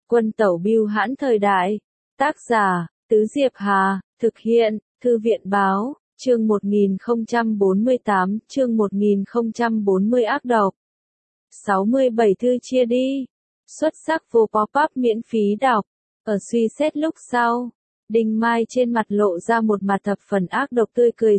Quân tẩu bưu hãn thời đại. Tác giả, Tứ Diệp Hà, thực hiện, Thư viện báo, chương 1048, chương 1040 ác độc. 67 thư chia đi. Xuất sắc vô pop-up miễn phí đọc. Ở suy xét lúc sau, Đinh Mai trên mặt lộ ra một mặt thập phần ác độc tươi cười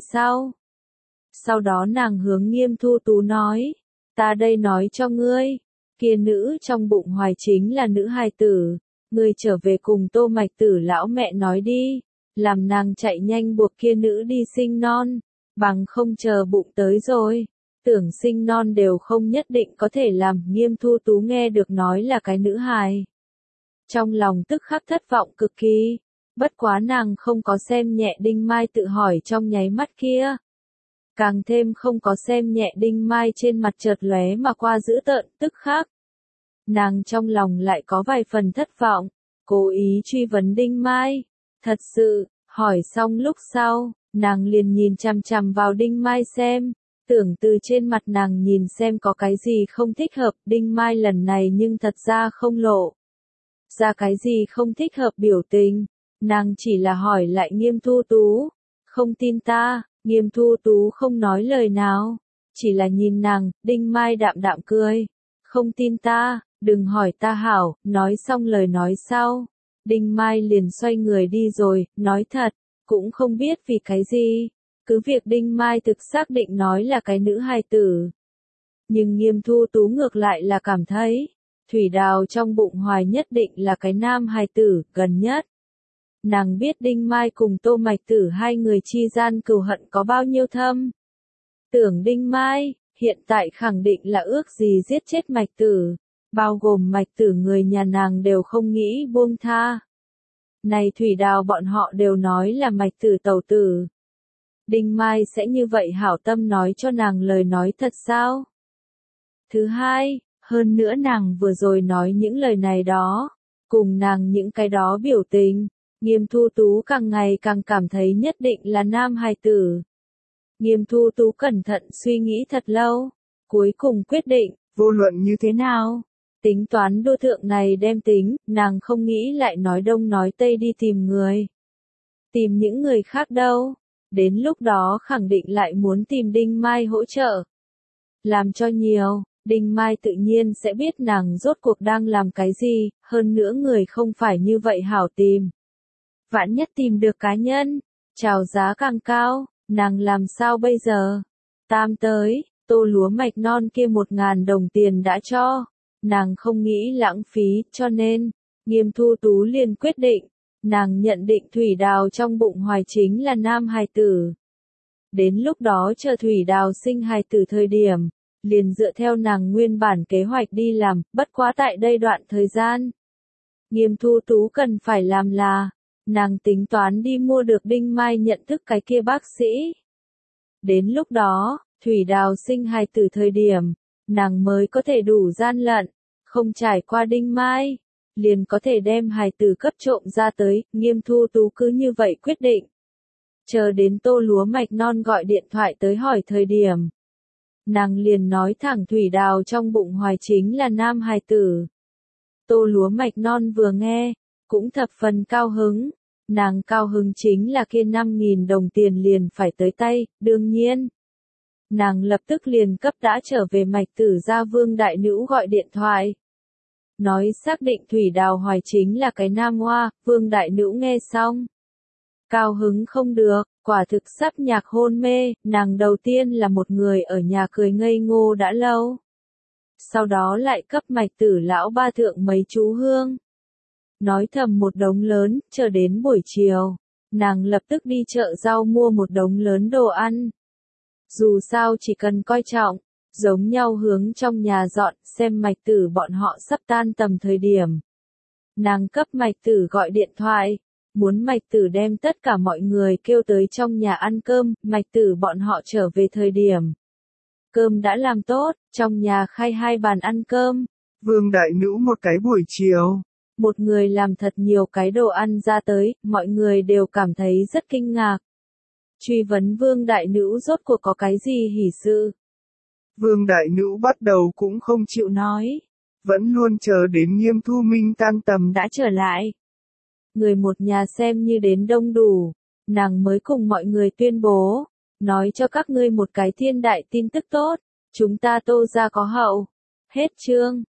sau đó nàng hướng Nghiêm Thu Tú nói, ta đây nói cho ngươi, kia nữ trong bụng Hoài chính là nữ hài tử, ngươi trở về cùng Tô Mạch Tử lão mẹ nói đi, làm nàng chạy nhanh buộc kia nữ đi sinh non, bằng không chờ bụng tới rồi, tưởng sinh non đều không nhất định có thể làm. Nghiêm Thu Tú nghe được nói là cái nữ hài, trong lòng tức khắc thất vọng cực kỳ, bất quá nàng không có xem nhẹ Đinh Mai tự hỏi trong nháy mắt kia. Càng thêm không có xem nhẹ Đinh Mai trên mặt chợt lóe mà qua dữ tợn, tức khắc. Nàng trong lòng lại có vài phần thất vọng, cố ý truy vấn Đinh Mai. Thật sự, hỏi xong lúc sau, nàng liền nhìn chằm chằm vào Đinh Mai xem, tưởng từ trên mặt nàng nhìn xem có cái gì không thích hợp. Đinh Mai lần này nhưng thật ra không lộ ra cái gì không thích hợp biểu tình, nàng chỉ là hỏi lại Nghiêm Thu Tú, không tin ta. Nghiêm Thu Tú không nói lời nào, chỉ là nhìn nàng. Đinh Mai đạm đạm cười, không tin ta, đừng hỏi ta hảo. Nói xong lời nói sau, Đinh Mai liền xoay người đi rồi. Nói thật, cũng không biết vì cái gì, cứ việc Đinh Mai thực xác định nói là cái nữ hài tử, nhưng Nghiêm Thu Tú ngược lại là cảm thấy, Thủy Đào trong bụng Hoài nhất định là cái nam hài tử. Gần nhất, nàng biết Đinh Mai cùng Tô Mạch Tử hai người chi gian cừu hận có bao nhiêu thâm. Tưởng Đinh Mai, hiện tại khẳng định là ước gì giết chết Mạch Tử, bao gồm Mạch Tử người nhà nàng đều không nghĩ buông tha. Này Thủy Đào bọn họ đều nói là Mạch Tử tẩu tử. Đinh Mai sẽ như vậy hảo tâm nói cho nàng lời nói thật sao? Thứ hai, hơn nữa nàng vừa rồi nói những lời này đó, cùng nàng những cái đó biểu tình, Nghiêm Thu Tú càng ngày càng cảm thấy nhất định là nam hài tử. Nghiêm Thu Tú cẩn thận suy nghĩ thật lâu, cuối cùng quyết định, vô luận như thế nào, tính toán đô thượng này đem tính, nàng không nghĩ lại nói đông nói tây đi tìm người. Tìm những người khác đâu, đến lúc đó khẳng định lại muốn tìm Đinh Mai hỗ trợ. Làm cho nhiều, Đinh Mai tự nhiên sẽ biết nàng rốt cuộc đang làm cái gì, hơn nữa người không phải như vậy hảo tìm. Vạn nhất tìm được cá nhân, chào giá càng cao, nàng làm sao bây giờ? Tam tới, tô lúa mạch non kia 1.000 đồng tiền đã cho, nàng không nghĩ lãng phí, cho nên, Nghiêm Thu Tú liền quyết định, nàng nhận định Thủy Đào trong bụng Hoài chính là nam hài tử. Đến lúc đó chờ Thủy Đào sinh hài tử thời điểm, liền dựa theo nàng nguyên bản kế hoạch đi làm. Bất quá tại đây đoạn thời gian, Nghiêm Thu Tú cần phải làm là, nàng tính toán đi mua được Đinh Mai nhận thức cái kia bác sĩ. Đến lúc đó, Thủy Đào sinh hài tử thời điểm, nàng mới có thể đủ gian lận, không trải qua Đinh Mai, liền có thể đem hài tử cấp trộm ra tới. Nghiêm Thu Tú cứ như vậy quyết định. Chờ đến tô lúa mạch non gọi điện thoại tới hỏi thời điểm, nàng liền nói thẳng Thủy Đào trong bụng Hoài chính là nam hài tử. Tô lúa mạch non vừa nghe, cũng thập phần cao hứng. Nàng cao hứng chính là kia 5.000 đồng tiền liền phải tới tay. Đương nhiên, nàng lập tức liền cấp đã trở về Mạch Tử gia Vương đại nữ gọi điện thoại, nói xác định Thủy Đào Hoài chính là cái nam hoa. Vương đại nữ nghe xong, cao hứng không được, quả thực sắp nhạc hôn mê. Nàng đầu tiên là một người ở nhà cười ngây ngô đã lâu, sau đó lại cấp Mạch Tử lão ba thượng mấy chú hương, nói thầm một đống lớn. Chờ đến buổi chiều, nàng lập tức đi chợ rau mua một đống lớn đồ ăn. Dù sao chỉ cần coi trọng, giống nhau hướng trong nhà dọn, xem Mạch Tử bọn họ sắp tan tầm thời điểm. Nàng cấp Mạch Tử gọi điện thoại, muốn Mạch Tử đem tất cả mọi người kêu tới trong nhà ăn cơm. Mạch Tử bọn họ trở về thời điểm, cơm đã làm tốt, trong nhà khai 2 bàn ăn cơm. Vương đại nữ một cái buổi chiều, một người làm thật nhiều cái đồ ăn ra tới, mọi người đều cảm thấy rất kinh ngạc. Truy vấn Vương đại nữ rốt cuộc có cái gì hỉ sự. Vương đại nữ bắt đầu cũng không chịu nói, vẫn luôn chờ đến Nghiêm Thu Minh tan tầm đã trở lại. Người một nhà xem như đến đông đủ, nàng mới cùng mọi người tuyên bố, nói cho các ngươi một cái thiên đại tin tức tốt, chúng ta Tô gia có hậu. Hết chương.